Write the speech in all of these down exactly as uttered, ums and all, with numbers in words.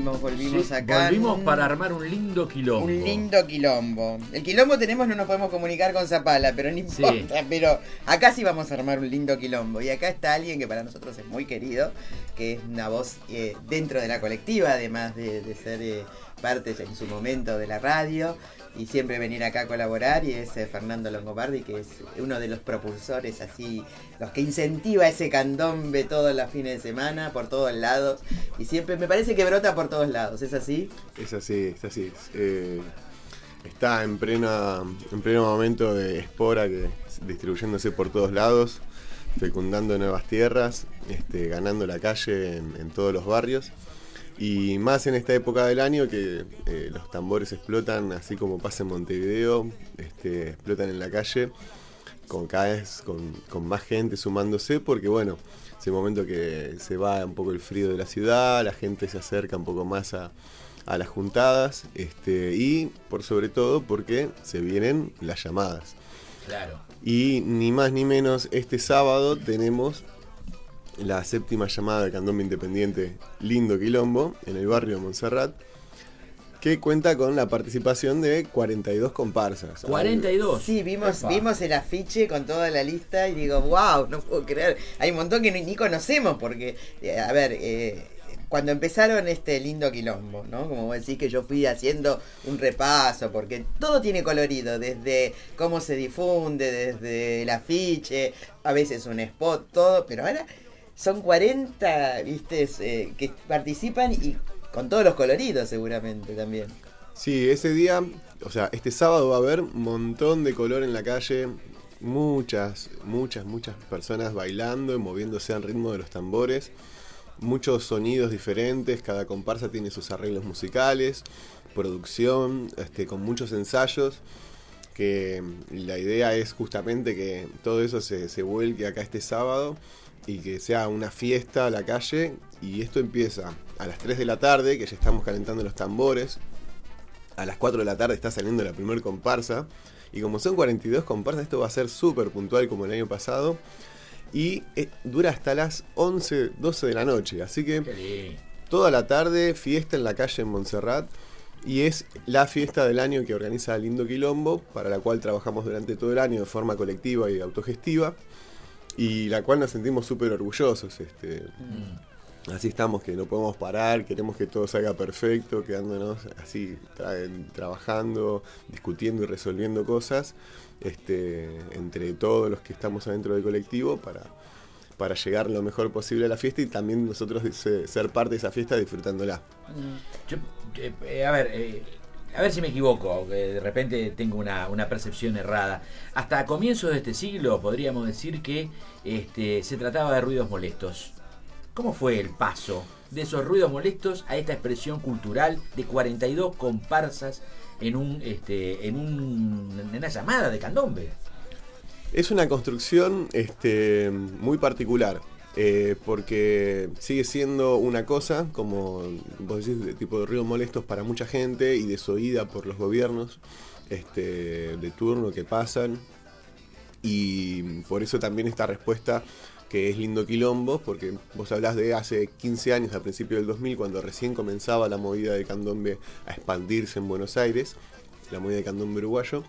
volvimos, volvimos Sí, acá. volvimos un, para armar un lindo quilombo. Un lindo quilombo. El quilombo tenemos, no nos podemos comunicar con Zapala, pero no importa. Sí. Pero acá sí vamos a armar un lindo quilombo. Y acá está alguien que para nosotros es muy querido, que es una voz eh, dentro de la colectiva, además de, de ser eh, parte en su momento de la radio. Y siempre venir acá a colaborar, y es eh, Fernando Longobardi, que es uno de los propulsores, así, los que incentiva ese candombe todos los fines de semana, por todos lados, y siempre me parece que brota por todos lados, ¿es así? Es así, es así. Eh, está en, plena, en pleno momento de espora, que distribuyéndose por todos lados, fecundando nuevas tierras, este, ganando la calle en, en todos los barrios. Y más en esta época del año que eh, los tambores explotan, así como pasa en Montevideo, este, explotan en la calle, con cada vez con, con más gente sumándose, porque bueno, es el momento que se va un poco el frío de la ciudad, la gente se acerca un poco más a, a las juntadas, este, y por sobre todo porque se vienen las llamadas. Claro. Y ni más ni menos, este sábado tenemos la séptima llamada de candombe independiente Lindo Quilombo en el barrio de Montserrat, que cuenta con la participación de cuarenta y dos comparsas. ¿cuarenta y dos? Sí, vimos, vimos el afiche con toda la lista y digo, wow, no puedo creer. Hay un montón que ni, ni conocemos porque, eh, a ver, eh, cuando empezaron este Lindo Quilombo, ¿no? Como vos decís, que yo fui haciendo un repaso, porque todo tiene colorido, desde cómo se difunde, desde el afiche, a veces un spot, todo, pero ahora son cuarenta, viste, eh, que participan y con todos los coloridos seguramente también. Sí, ese día, o sea, este sábado va a haber un montón de color en la calle, muchas, muchas, muchas personas bailando y moviéndose al ritmo de los tambores, muchos sonidos diferentes, cada comparsa tiene sus arreglos musicales, producción, este, con muchos ensayos, que la idea es justamente que todo eso se, se vuelque acá este sábado y que sea una fiesta a la calle, y esto empieza a las tres de la tarde, que ya estamos calentando los tambores. A las cuatro de la tarde está saliendo la primer comparsa, y como son cuarenta y dos comparsas, esto va a ser súper puntual como el año pasado, y eh, dura hasta las once, doce de la noche, así que toda la tarde fiesta en la calle en Montserrat, y es la fiesta del año que organiza Lindo Quilombo, para la cual trabajamos durante todo el año de forma colectiva y autogestiva, y la cual nos sentimos súper orgullosos. Este, mm. Así estamos, que no podemos parar, queremos que todo salga perfecto, quedándonos así, tra- trabajando, discutiendo y resolviendo cosas, este, entre todos los que estamos adentro del colectivo, para, para llegar lo mejor posible a la fiesta, y también nosotros se, ser parte de esa fiesta disfrutándola. Yo, eh, a ver... Eh... A ver si me equivoco, que de repente tengo una, una percepción errada. Hasta comienzos de este siglo podríamos decir que este, se trataba de ruidos molestos. ¿Cómo fue el paso de esos ruidos molestos a esta expresión cultural de cuarenta y dos comparsas en, un, este, en, un, en una llamada de candombe? Es una construcción este, muy particular. Eh, porque sigue siendo una cosa, como vos decís, de tipo de ruidos molestos para mucha gente y desoída por los gobiernos este, de turno que pasan, y por eso también esta respuesta que es Lindo Quilombo, porque vos hablás de hace quince años, al principio del dos mil, cuando recién comenzaba la movida de candombe a expandirse en Buenos Aires, la movida de candombe uruguayo.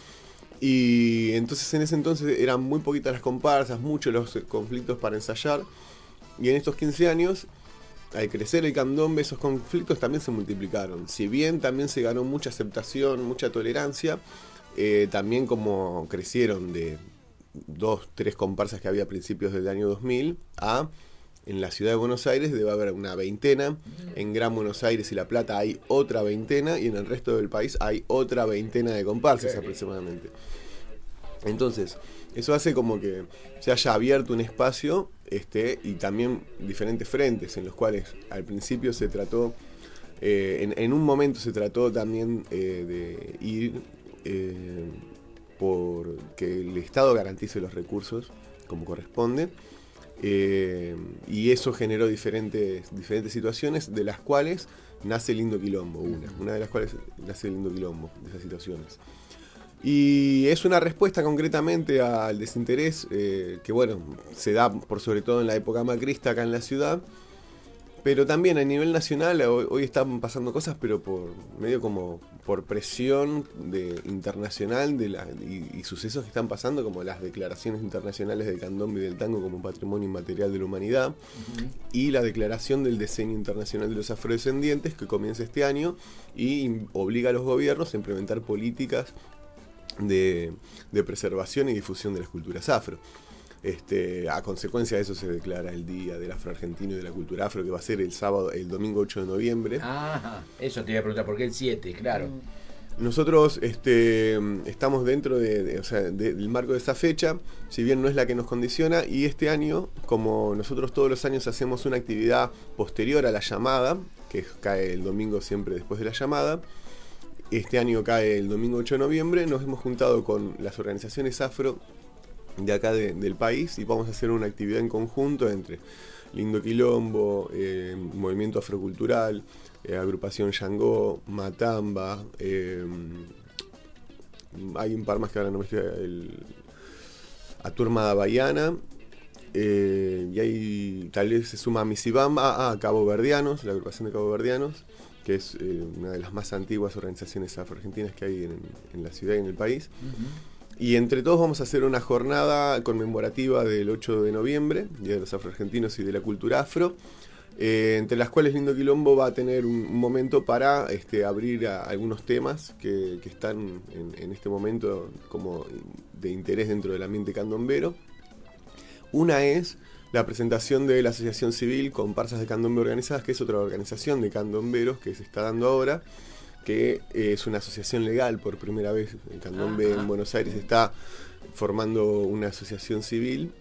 Y entonces en ese entonces eran muy poquitas las comparsas, muchos los conflictos para ensayar, y en estos quince años, al crecer el candombe, esos conflictos también se multiplicaron. Si bien también se ganó mucha aceptación, mucha tolerancia, eh, también como crecieron de dos, tres comparsas que había a principios del año dos mil a... En la ciudad de Buenos Aires debe haber una veintena, en Gran Buenos Aires y La Plata hay otra veintena, y en el resto del país hay otra veintena de comparsas aproximadamente. Entonces, eso hace como que se haya abierto un espacio este, y también diferentes frentes en los cuales al principio se trató, eh, en, en un momento se trató también eh, de ir eh, por que el Estado garantice los recursos como corresponde. Eh, y eso generó diferentes, diferentes situaciones, de las cuales nace Lindo Quilombo, una, una de las cuales nace Lindo Quilombo, de esas situaciones. Y es una respuesta concretamente al desinterés eh, que bueno, se da por sobre todo en la época macrista acá en la ciudad, Pero también a nivel nacional hoy, hoy están pasando cosas, pero por medio como por presión de, internacional de la, y, y sucesos que están pasando, como las declaraciones internacionales del candombe y del tango como patrimonio inmaterial de la humanidad, uh-huh. y la declaración del diseño internacional de los afrodescendientes que comienza este año y obliga a los gobiernos a implementar políticas de, de preservación y difusión de las culturas afro. Este, a consecuencia de eso se declara el Día del Afro Argentino y de la Cultura Afro, que va a ser el sábado, el domingo ocho de noviembre. Ajá, eso te iba a preguntar, ¿por qué el siete? Claro. Nosotros este, estamos dentro de, de, o sea, de, del marco de esa fecha, si bien no es la que nos condiciona, y este año, como nosotros todos los años hacemos una actividad posterior a la llamada, que cae el domingo siempre después de la llamada, este año cae el domingo ocho de noviembre, nos hemos juntado con las organizaciones afro de acá de, del país y vamos a hacer una actividad en conjunto entre Lindo Quilombo, eh, Movimiento Afrocultural, eh, Agrupación Yangó, Matamba, eh, hay un par más que ahora no me estoy... El, Aturmada Baiana, eh, y ahí tal vez se suma a Misibamba, a Cabo Verdianos, la agrupación de Cabo Verdianos, que es eh, una de las más antiguas organizaciones afroargentinas que hay en, en la ciudad y en el país. Uh-huh. Y entre todos vamos a hacer una jornada conmemorativa del ocho de noviembre, Día de los Afroargentinos y de la Cultura Afro, eh, entre las cuales Lindo Quilombo va a tener un, un momento para este, abrir a algunos temas que, que están en, en este momento como de interés dentro del ambiente candombero. Una es la presentación de la Asociación Civil Comparsas de Candombe Organizadas, que es otra organización de candomberos que se está dando ahora, que es una asociación legal por primera vez. El candombe Ajá. en Buenos Aires está formando una asociación civil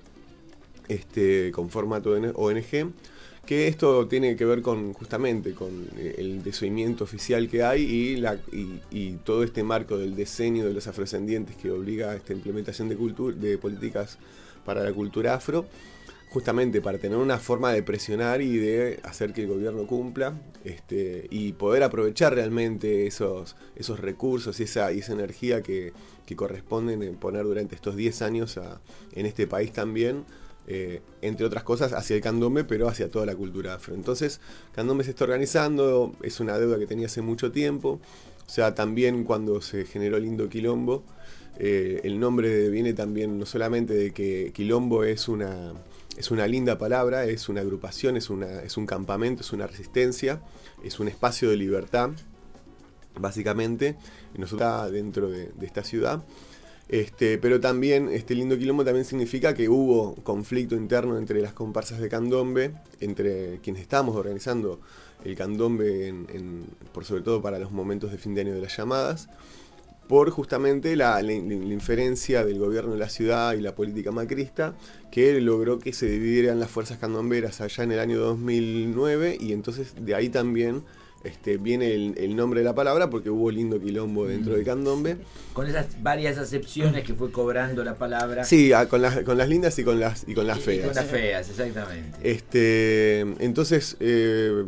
este, con formato de O N G, que esto tiene que ver con justamente con el desoimiento oficial que hay y, la, y, y todo este marco del diseño de los afrodescendientes que obliga a esta implementación de, cultura, de políticas para la cultura afro, justamente para tener una forma de presionar y de hacer que el gobierno cumpla este, y poder aprovechar realmente esos, esos recursos y esa, y esa energía que, que corresponden en poner durante estos diez años a, en este país también, eh, entre otras cosas hacia el candombe, pero hacia toda la cultura afro. Entonces, Candombe se está organizando, es una deuda que tenía hace mucho tiempo, o sea, también cuando se generó Lindo Quilombo, eh, el nombre viene también no solamente de que Quilombo es una... Es una linda palabra, es una agrupación, es, una, es un campamento, es una resistencia, es un espacio de libertad, básicamente, nosotros dentro de, de esta ciudad. Este, pero también este Lindo Quilombo también significa que hubo conflicto interno entre las comparsas de candombe, entre quienes estábamos organizando el candombe, en, en, por sobre todo para los momentos de fin de año de las llamadas, por justamente la, la, la inferencia del gobierno de la ciudad y la política macrista, que logró que se dividieran las fuerzas candomberas allá en el año dos mil nueve, y entonces de ahí también este, viene el, el nombre de la palabra, porque hubo Lindo Quilombo dentro de candombe. Con esas varias acepciones que fue cobrando la palabra. Sí, con las, con las lindas y con las, y con las y, feas. Y con las feas, exactamente. Este, entonces... Eh,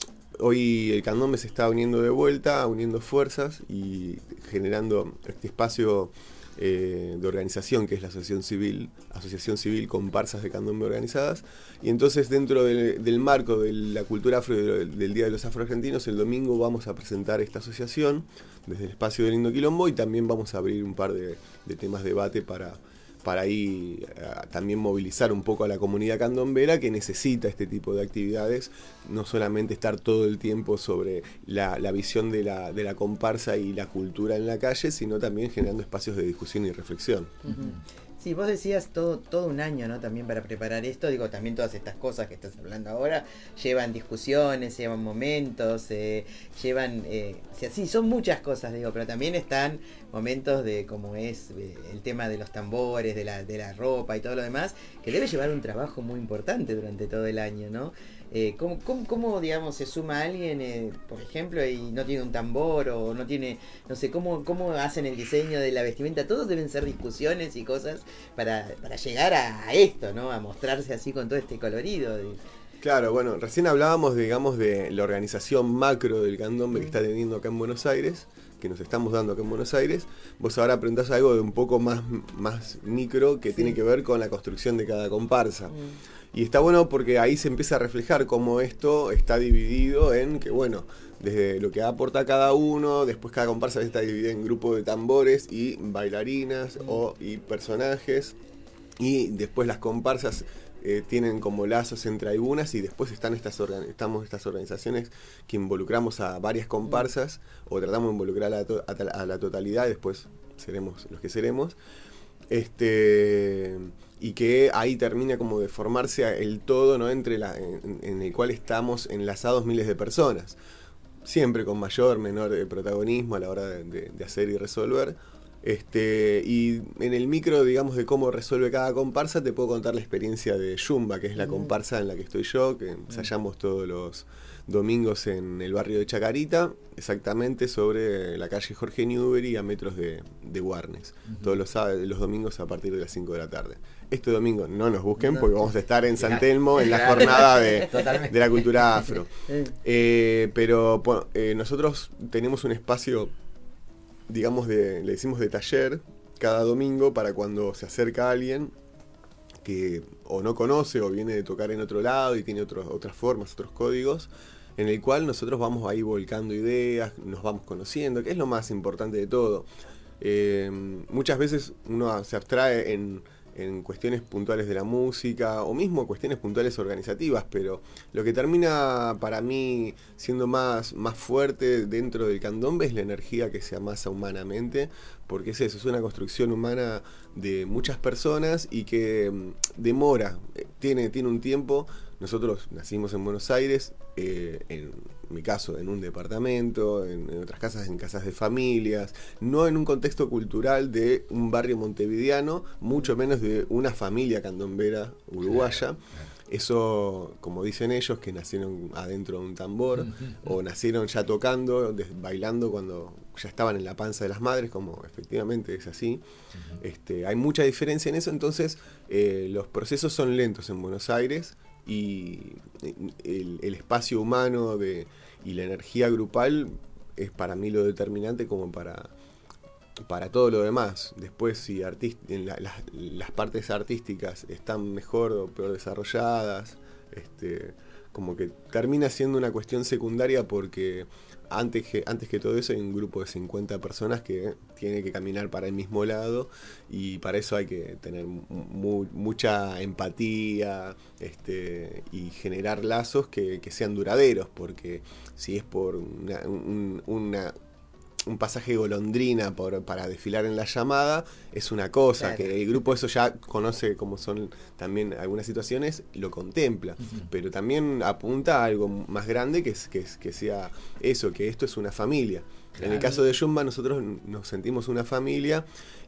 Hoy el candombe se está uniendo de vuelta, uniendo fuerzas y generando este espacio eh, de organización que es la Asociación Civil, Asociación Civil Comparsas de Candombe Organizadas. Y entonces dentro de, del marco de la cultura afro del, del Día de los Afroargentinos, el domingo vamos a presentar esta asociación desde el espacio de Lindo Quilombo y también vamos a abrir un par de, de temas de debate para... para ahí uh, también movilizar un poco a la comunidad candombera que necesita este tipo de actividades, no solamente estar todo el tiempo sobre la, la visión de la, de la comparsa y la cultura en la calle, sino también generando espacios de discusión y reflexión. Uh-huh. Sí, vos decías todo, todo un año, ¿no? También para preparar esto, digo, también todas estas cosas que estás hablando ahora llevan discusiones, llevan momentos, eh, llevan, eh, o sea, sí, son muchas cosas, digo, pero también están momentos de como es eh, el tema de los tambores, de la, de la ropa y todo lo demás, que debe llevar un trabajo muy importante durante todo el año, ¿no? Eh, ¿cómo, cómo, cómo, digamos, se suma alguien, eh, por ejemplo, y no tiene un tambor o no tiene, no sé, cómo, cómo hacen el diseño de la vestimenta? Todos deben ser discusiones y cosas para, para llegar a, a esto, ¿no? A mostrarse así con todo este colorido. De... Claro, bueno, recién hablábamos, digamos, de la organización macro del candombe mm. que está teniendo acá en Buenos Aires, que nos estamos dando acá en Buenos Aires, vos ahora preguntás algo de un poco más, más micro que sí. tiene que ver con la construcción de cada comparsa. Mm. Y está bueno porque ahí se empieza a reflejar cómo esto está dividido en que, bueno, desde lo que aporta cada uno, después cada comparsa está dividida en grupos de tambores y bailarinas mm. o, y personajes, y después las comparsas Eh, tienen como lazos entre algunas y después están estas organ- estamos estas organizaciones que involucramos a varias comparsas o tratamos de involucrar a, to- a, a la totalidad y después seremos los que seremos, este y que ahí termina como de formarse el todo, ¿no? Entre la, en, en el cual estamos enlazados miles de personas, siempre con mayor menor protagonismo a la hora de, de, de hacer y resolver. Este, y en el micro, digamos, de cómo resuelve cada comparsa, te puedo contar la experiencia de Yumba, que es la comparsa en la que estoy yo, que ensayamos todos los domingos en el barrio de Chacarita, exactamente sobre la calle Jorge Newbery a metros de, de Warnes, uh-huh. todos los, los domingos a partir de las cinco de la tarde. Este domingo no nos busquen porque vamos a estar en San Telmo en la jornada de, de la cultura afro. Eh, pero bueno, eh, nosotros tenemos un espacio, digamos, de, le decimos de taller cada domingo para cuando se acerca alguien que o no conoce o viene de tocar en otro lado y tiene otros, otras formas, otros códigos, en el cual nosotros vamos ahí volcando ideas, nos vamos conociendo, que es lo más importante de todo. Eh, muchas veces uno se abstrae en, en cuestiones puntuales de la música o mismo cuestiones puntuales organizativas, pero lo que termina para mí siendo más, más fuerte dentro del candombe es la energía que se amasa humanamente, porque es eso, es una construcción humana de muchas personas y que demora, tiene, tiene un tiempo. Nosotros nacimos en Buenos Aires, eh, en mi caso en un departamento, en, en otras casas, en casas de familias, no en un contexto cultural de un barrio montevideano, mucho menos de una familia candombera uruguaya. Claro, claro. Eso, como dicen ellos, que nacieron adentro de un tambor, o nacieron ya tocando, des, bailando cuando ya estaban en la panza de las madres, como efectivamente es así. Uh-huh. Este, hay mucha diferencia en eso, entonces eh, los procesos son lentos en Buenos Aires, y el, el espacio humano de, y la energía grupal es para mí lo determinante como para, para todo lo demás. Después, si artist, en la, la, las partes artísticas están mejor o peor desarrolladas, este, como que termina siendo una cuestión secundaria, porque antes que, antes que todo eso hay un grupo de cincuenta personas que tiene que caminar para el mismo lado, y para eso hay que tener mu mucha empatía, este, y generar lazos que, que sean duraderos, porque si es por una, un, una un pasaje golondrina por, para desfilar en la llamada, es una cosa, claro, que el grupo eso ya conoce cómo son también algunas situaciones, lo contempla, uh-huh. pero también apunta a algo más grande, que, es, que, es, que sea eso, que esto es una familia. Claro. En el caso de Yumba nosotros nos sentimos una familia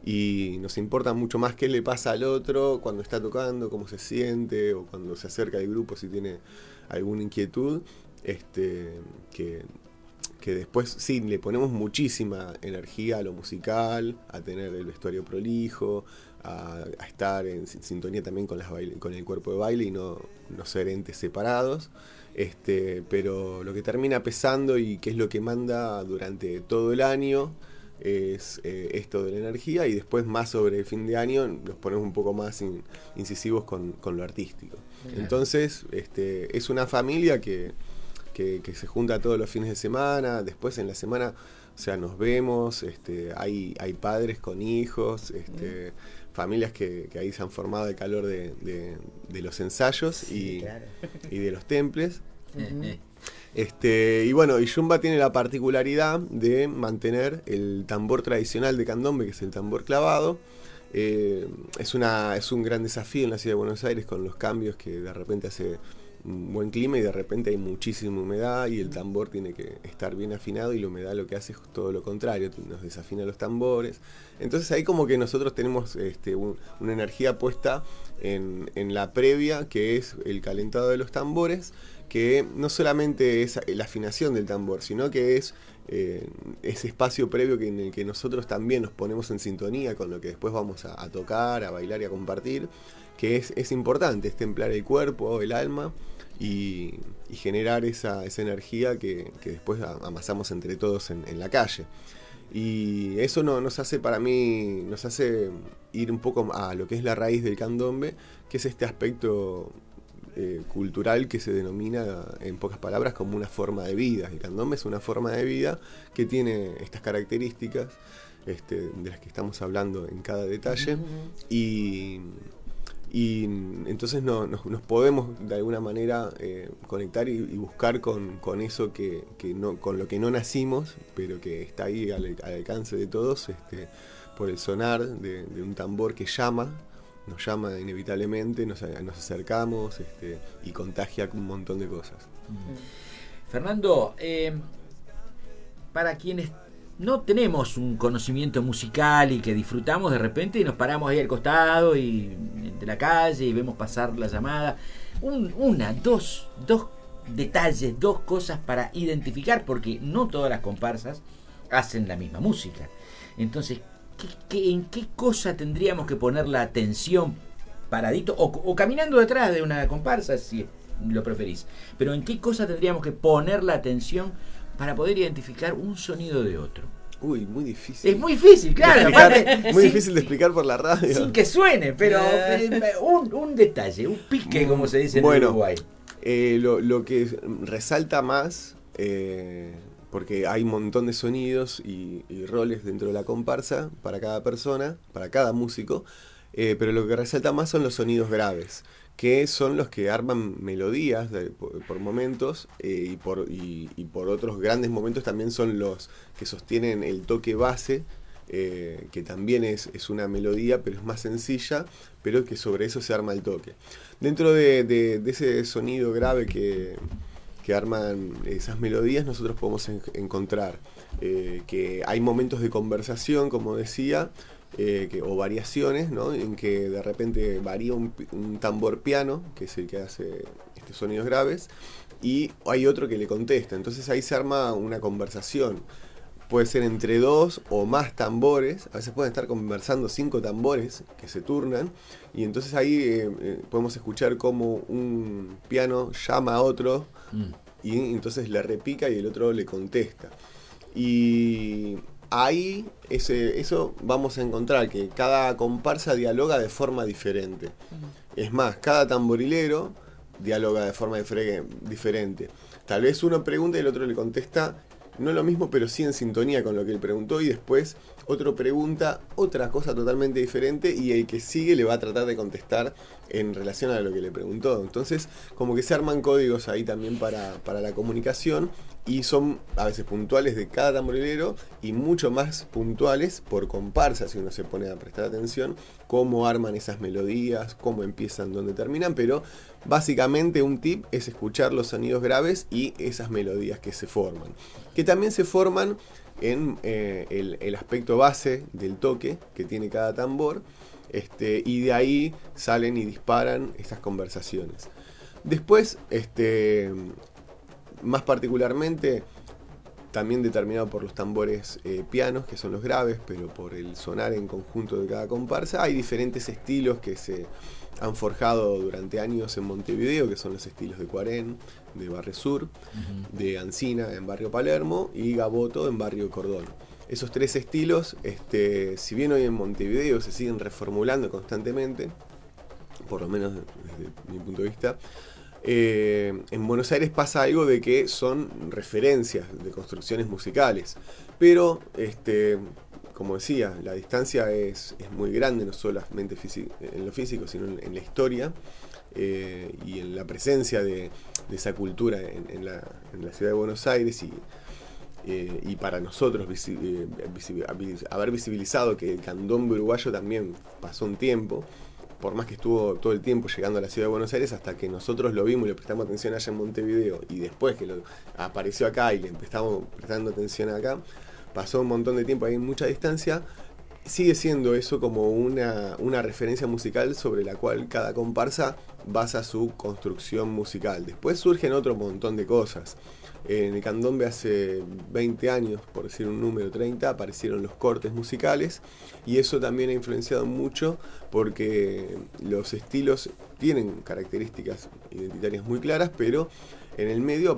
y nos importa mucho más qué le pasa al otro cuando está tocando, cómo se siente, o cuando se acerca al grupo si tiene alguna inquietud, este, que que después sí, le ponemos muchísima energía a lo musical, a tener el vestuario prolijo, a, a estar en sintonía también con, las baile, con el cuerpo de baile y no, no ser entes separados, este, pero lo que termina pesando y que es lo que manda durante todo el año es eh, esto de la energía, y después más sobre el fin de año nos ponemos un poco más in, incisivos con, con lo artístico. Entonces este, es una familia que Que, que se junta todos los fines de semana, después en la semana, o sea, nos vemos, este, hay, hay padres con hijos, este, mm. familias que, que ahí se han formado al calor de, de, de los ensayos, sí, y, claro, y de los temples. Uh-huh. Este, y bueno, y Yumba tiene la particularidad de mantener el tambor tradicional de candombe, que es el tambor clavado. Eh, es, una, es un gran desafío en la ciudad de Buenos Aires con los cambios que de repente hace un buen clima y de repente hay muchísima humedad y el tambor tiene que estar bien afinado, y la humedad lo que hace es todo lo contrario, nos desafina los tambores. Entonces ahí como que nosotros tenemos este, un, una energía puesta en, en la previa, que es el calentado de los tambores, que no solamente es la afinación del tambor, sino que es eh, ese espacio previo que, en el que nosotros también nos ponemos en sintonía con lo que después vamos a, a tocar, a bailar y a compartir, que es, es importante, es templar el cuerpo, el alma, y, y generar esa, esa energía que, que después amasamos entre todos en, en la calle. Y eso no, nos hace, para mí, nos hace ir un poco a lo que es la raíz del candombe, que es este aspecto eh, cultural que se denomina, en pocas palabras, como una forma de vida. El candombe es una forma de vida que tiene estas características, este, de las que estamos hablando en cada detalle, uh-huh. y... Y entonces no, nos, nos podemos de alguna manera eh, conectar y, y buscar con, con eso que, que no, con lo que no nacimos, pero que está ahí al, al alcance de todos, este, por el sonar de, de un tambor que llama, nos llama inevitablemente, nos, nos acercamos, este, y contagia un montón de cosas. Mm. Fernando, eh, para quienes no tenemos un conocimiento musical y que disfrutamos, de repente y nos paramos ahí al costado y de la calle y vemos pasar la llamada, un, una, dos, dos detalles, dos cosas para identificar, porque no todas las comparsas hacen la misma música. Entonces, ¿qué, qué, ¿en qué cosa tendríamos que poner la atención paradito o, o caminando detrás de una comparsa, si lo preferís? Pero ¿en qué cosa tendríamos que poner la atención para poder identificar un sonido de otro? Uy, muy difícil. Es muy difícil, claro. Explicar, aparte, muy sin, difícil de explicar por la radio. Sin que suene, pero eh, un, un detalle, un pique, como se dice en bueno, Uruguay. Eh, lo, lo que resalta más, eh, porque hay un montón de sonidos y, y roles dentro de la comparsa para cada persona, para cada músico, eh, pero lo que resalta más son los sonidos graves, que son los que arman melodías de, por, por momentos, eh, y, por, y, y por otros grandes momentos también son los que sostienen el toque base, eh, que también es, es una melodía, pero es más sencilla, pero que sobre eso se arma el toque. Dentro de, de, de ese sonido grave que, que arman esas melodías, nosotros podemos en, encontrar eh, que hay momentos de conversación, como decía, Eh, que, o variaciones, ¿no? En que de repente varía un, un tambor piano, que es el que hace estos sonidos graves, y hay otro que le contesta. Entonces ahí se arma una conversación. Puede ser entre dos o más tambores, a veces pueden estar conversando cinco tambores que se turnan, y entonces ahí eh, eh, podemos escuchar cómo un piano llama a otro, mm. y entonces le repica y el otro le contesta. Y ahí ese, eso vamos a encontrar que cada comparsa dialoga de forma diferente. Uh-huh. Es más, cada tamborilero dialoga de forma difere- diferente. Tal vez uno pregunta y el otro le contesta, no lo mismo, pero sí en sintonía con lo que él preguntó, y después otro pregunta otra cosa totalmente diferente y el que sigue le va a tratar de contestar en relación a lo que le preguntó. Entonces, como que se arman códigos ahí también para, para la comunicación, y son a veces puntuales de cada tamborilero y mucho más puntuales por comparsa, si uno se pone a prestar atención, cómo arman esas melodías, cómo empiezan, dónde terminan, pero básicamente un tip es escuchar los sonidos graves y esas melodías que se forman, que también se forman en eh, el, el aspecto base del toque que tiene cada tambor, este, y de ahí salen y disparan estas conversaciones. Después, este, más particularmente, también determinado por los tambores eh, pianos, que son los graves, pero por el sonar en conjunto de cada comparsa, hay diferentes estilos que se han forjado durante años en Montevideo, que son los estilos de Cuarén, de Barrio Sur, uh-huh. de Ancina en Barrio Palermo y Gaboto en Barrio Cordón. Esos tres estilos, este, si bien hoy en Montevideo se siguen reformulando constantemente, por lo menos desde mi punto de vista, eh, en Buenos Aires pasa algo de que son referencias de construcciones musicales, pero este, como decía, la distancia es, es muy grande, no solamente físico, en lo físico, sino en, en la historia, eh, y en la presencia de, de esa cultura en, en, la, en la ciudad de Buenos Aires, y, eh, y para nosotros visi, eh, visi, haber visibilizado que el candombe uruguayo también pasó un tiempo, por más que estuvo todo el tiempo llegando a la ciudad de Buenos Aires, hasta que nosotros lo vimos y le prestamos atención allá en Montevideo, y después que lo, apareció acá y le empezamos prestando atención acá, pasó un montón de tiempo, hay mucha distancia, sigue siendo eso como una, una referencia musical sobre la cual cada comparsa basa su construcción musical. Después surgen otro montón de cosas. En el candombe hace veinte años, por decir un número, treinta, aparecieron los cortes musicales, y eso también ha influenciado mucho porque los estilos tienen características identitarias muy claras, pero en el medio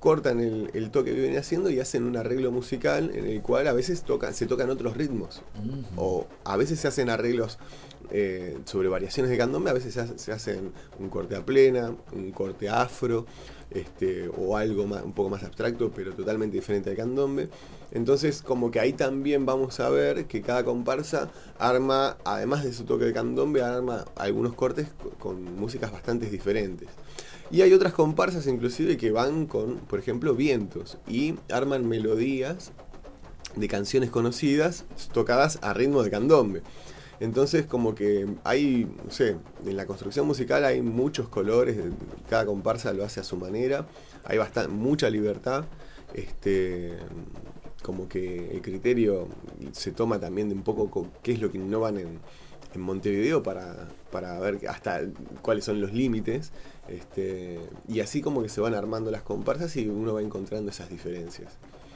cortan el, el toque que vienen haciendo y hacen un arreglo musical en el cual a veces tocan, se tocan otros ritmos. Uh-huh. O a veces se hacen arreglos eh, sobre variaciones de candombe, a veces se, hace, se hacen un corte a plena, un corte afro, este, o algo más, un poco más abstracto, pero totalmente diferente al candombe. Entonces, como que ahí también vamos a ver que cada comparsa arma, además de su toque de candombe, arma algunos cortes con, con músicas bastante diferentes. Y hay otras comparsas inclusive que van con, por ejemplo, vientos y arman melodías de canciones conocidas tocadas a ritmo de candombe. Entonces como que hay, no sé, en la construcción musical hay muchos colores, cada comparsa lo hace a su manera, hay bastante, mucha libertad, este, como que el criterio se toma también de un poco con qué es lo que innovan en, en Montevideo para, para ver hasta cuáles son los límites, este, y así como que se van armando las comparsas y uno va encontrando esas diferencias.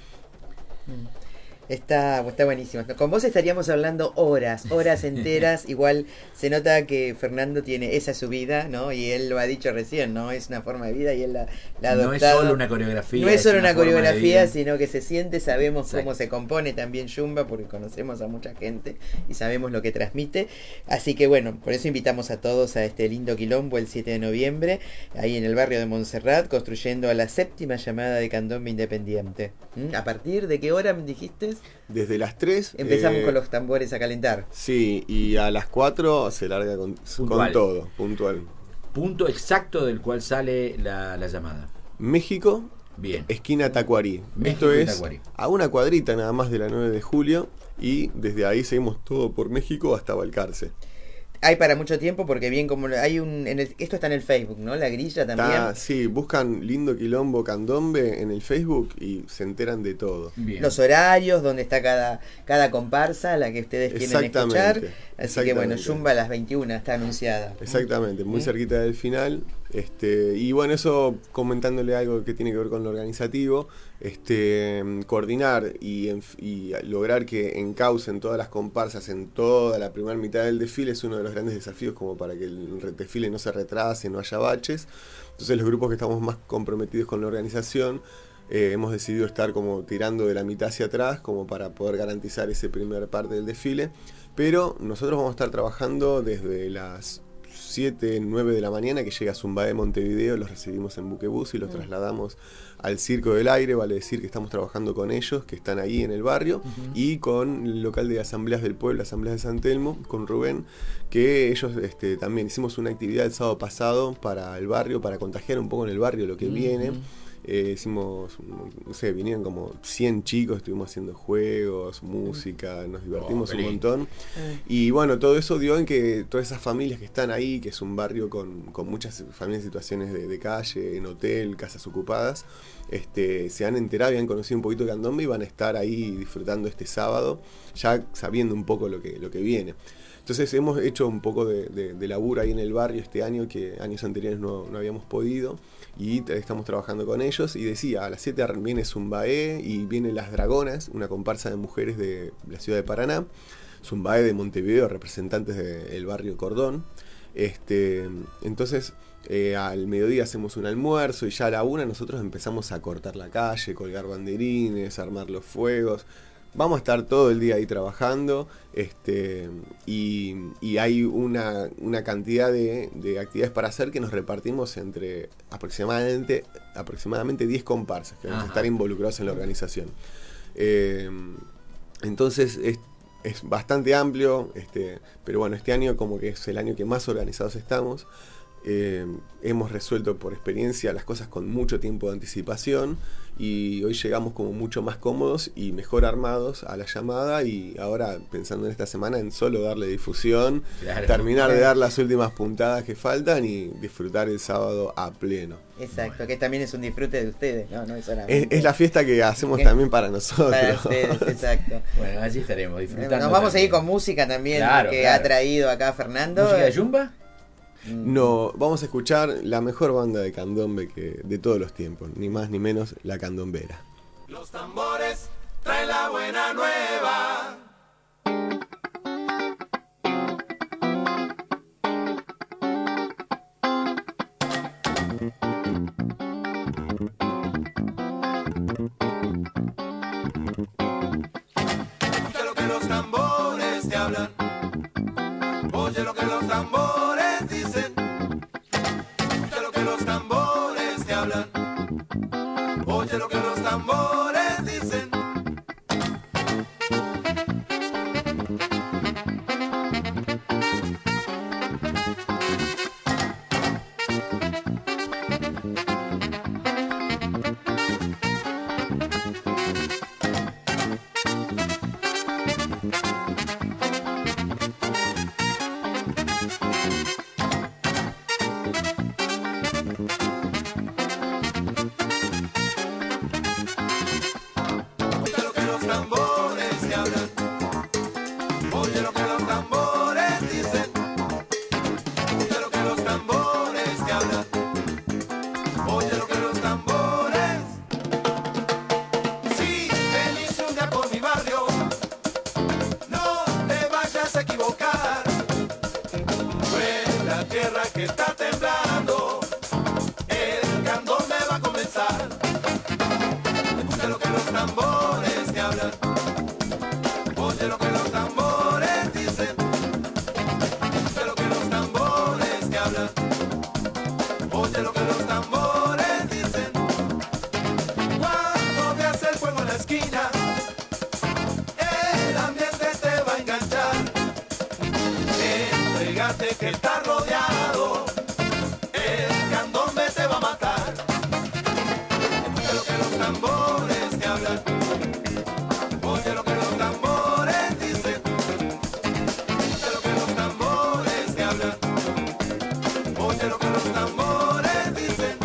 Está, está buenísimo. Con vos estaríamos hablando horas, horas enteras. Igual se nota que Fernando tiene esa su vida, ¿no? Y él lo ha dicho recién, ¿no? Es una forma de vida y él la, la ha adoptado. No es solo una coreografía. No es solo es una, una coreografía, sino que se siente, sabemos Exacto. cómo se compone también Yumba, porque conocemos a mucha gente y sabemos lo que transmite. Así que bueno, por eso invitamos a todos a este lindo quilombo el siete de noviembre, ahí en el barrio de Montserrat, construyendo a la séptima llamada de candombe independiente. ¿Mm? ¿A partir de qué hora me dijiste? Desde las tres empezamos eh, con los tambores a calentar. Sí, y a las cuatro se larga con, con todo, puntual. Punto exacto del cual sale la, la llamada. México, bien. Esquina Tacuarí. México Esto es Tacuarí. A una cuadrita nada más de la nueve de julio y desde ahí seguimos todo por México hasta Balcarce. Hay para mucho tiempo porque bien como hay un en el, esto está en el Facebook, ¿no? La grilla también. Está, sí, buscan Lindo Quilombo Candombe en el Facebook y se enteran de todo. Bien. Los horarios, donde está cada cada comparsa, la que ustedes quieren escuchar. Así que bueno, Yumba a las veintiuna está anunciada. Exactamente, muy ¿Mm? cerquita del final. Este, y bueno, eso comentándole algo que tiene que ver con lo organizativo, este, coordinar y, y lograr que encaucen todas las comparsas en toda la primera mitad del desfile es uno de los grandes desafíos, como para que el desfile no se retrase, no haya baches. Entonces los grupos que estamos más comprometidos con la organización eh, hemos decidido estar como tirando de la mitad hacia atrás como para poder garantizar esa primera parte del desfile, pero nosotros vamos a estar trabajando desde las siete, nueve de la mañana que llega Zumba de Montevideo, los recibimos en buquebús y los mm. trasladamos al Circo del Aire, vale decir que estamos trabajando con ellos, que están ahí en el barrio, uh-huh. y con el local de Asambleas del Pueblo, Asambleas de San Telmo, con Rubén, que ellos este, también hicimos una actividad el sábado pasado para el barrio, para contagiar un poco en el barrio lo que uh-huh. viene. Eh, hicimos, no sé, vinieron como cien chicos, estuvimos haciendo juegos, música, nos divertimos oh, un montón. Mm. Y bueno, todo eso dio en que todas esas familias que están ahí, que es un barrio con, con muchas familias en situaciones de, de calle, en hotel, casas ocupadas, este, se han enterado y han conocido un poquito de candombe y van a estar ahí disfrutando este sábado, ya sabiendo un poco lo que, lo que viene. Entonces hemos hecho un poco de, de, de laburo ahí en el barrio este año que años anteriores no, no habíamos podido, y estamos trabajando con ellos. Y decía, a las siete viene Zumbaé y vienen Las Dragonas, una comparsa de mujeres de la ciudad de Paraná, Zumbaé de Montevideo, representantes del barrio Cordón. Este, entonces eh, al mediodía hacemos un almuerzo y ya a la una nosotros empezamos a cortar la calle, colgar banderines, armar los fuegos. Vamos a estar todo el día ahí trabajando, este, y, y hay una, una cantidad de, de actividades para hacer que nos repartimos entre aproximadamente aproximadamente diez comparsas que vamos a estar involucrados en la organización. Eh, entonces es, es bastante amplio, este, pero bueno, este año como que es el año que más organizados estamos. Eh, hemos resuelto por experiencia las cosas con mucho tiempo de anticipación y hoy llegamos como mucho más cómodos y mejor armados a la llamada, y ahora pensando en esta semana en solo darle difusión, claro, terminar de dar las últimas puntadas que faltan y disfrutar el sábado a pleno. Exacto, bueno. Que también es un disfrute de ustedes, ¿no? No es, solamente... es, es la fiesta que hacemos también para nosotros. Para ustedes, exacto. Bueno, allí estaremos disfrutando. Nos vamos también. a ir con música también, claro, que claro. ha traído acá Fernando. ¿Música de Yumba? No, vamos a escuchar la mejor banda de candombe que de todos los tiempos, ni más ni menos, La Candombera. Los tambores traen la buena nueva. tambores te hablan. Oye lo que los tambores dicen. Que está rodeado, el candombe te va a matar. Escucha lo que los tambores te hablan. Oye lo que los tambores dicen. Escucha lo que los tambores te hablan. Oye lo que los tambores dicen.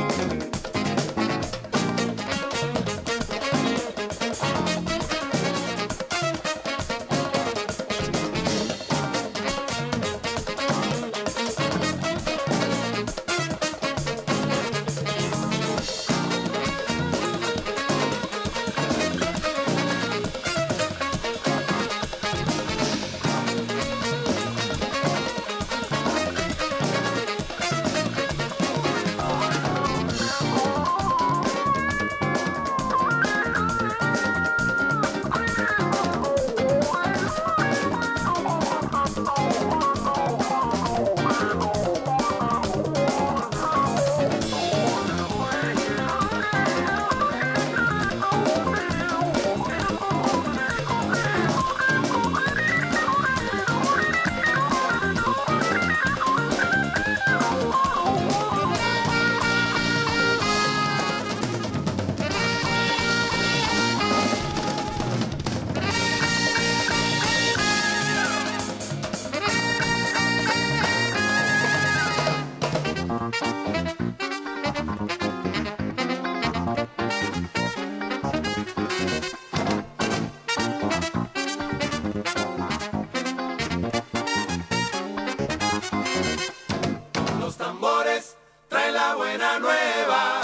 Los tambores traen la buena nueva.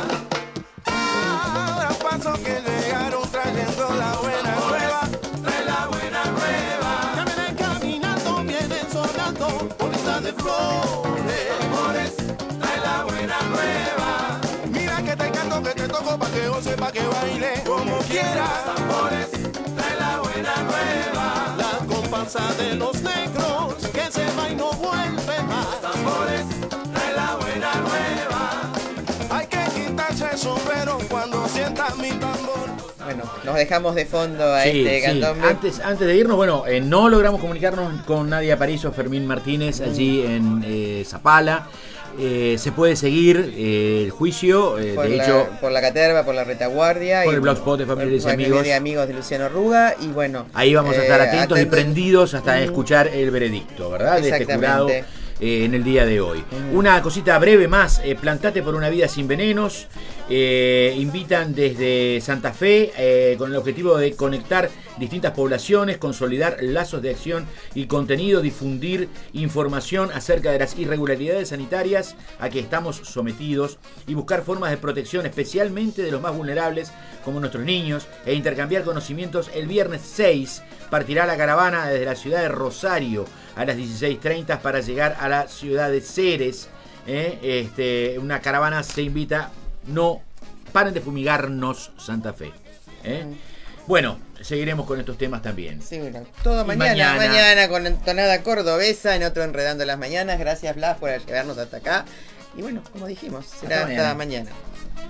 Ahora paso que llegaron trayendo la buena nueva. Trae la buena nueva. Ya vienen caminando, vienen sonando, bolita de flores. Tambores trae la buena nueva. Mira que te canto, que te toco, pa' que goce, pa' que baile como quieras. Tambores trae la buena nueva. La comparsa de los negros, que se va y no vuelve más. Tambores trae la buena nueva. Hay que quitarse el sombrero cuando sientas mi tambor. Bueno, nos dejamos de fondo a Sí, este sí. candombe. Antes, antes de irnos, bueno, eh, no logramos comunicarnos con Nadia Parizo, Fermín Martínez, allí en eh, Zapala. Eh, se puede seguir eh, el juicio, eh, por, de la, hecho, por la caterva, por la retaguardia. por y el blogspot de Familiares y por Amigos. Familia y Amigos de Luciano Ruga. Y bueno, ahí vamos a estar eh, atentos y atentos. prendidos hasta Mm. escuchar el veredicto, ¿verdad? De este Exactamente. jurado eh, en el día de hoy. Una cosita breve más, eh, Plantate por una vida sin venenos. Eh, invitan desde Santa Fe eh, con el objetivo de conectar distintas poblaciones, consolidar lazos de acción y contenido, difundir información acerca de las irregularidades sanitarias a que estamos sometidos y buscar formas de protección especialmente de los más vulnerables como nuestros niños e intercambiar conocimientos. El viernes seis partirá la caravana desde la ciudad de Rosario a las dieciséis treinta para llegar a la ciudad de Ceres. ¿eh? Este, una caravana se invita. No paren de fumigarnos, Santa Fe. ¿eh? Bueno, seguiremos con estos temas también. Sí, bueno, todo Y mañana, mañana. mañana con entonada cordobesa en otro Enredando las Mañanas. Gracias, Blas, por llevarnos hasta acá. Y bueno, como dijimos, será Hasta hasta mañana. mañana.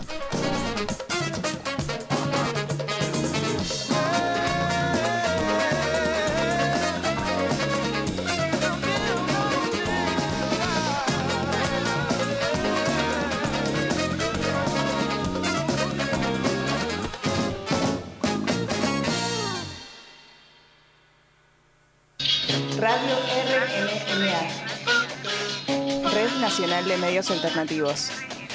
Radio R N M A, Red Nacional de Medios Alternativos.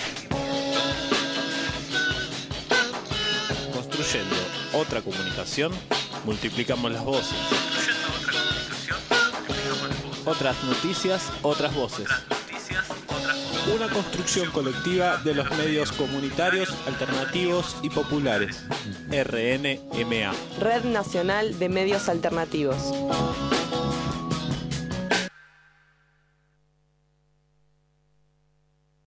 Construyendo otra comunicación, multiplicamos las voces. Construyendo otra comunicación, multiplicamos las voces. Otras noticias, otras voces. Otras noticias, otras voces. Una construcción colectiva de los medios comunitarios, alternativos y populares. R N M A. Red Nacional de Medios Alternativos.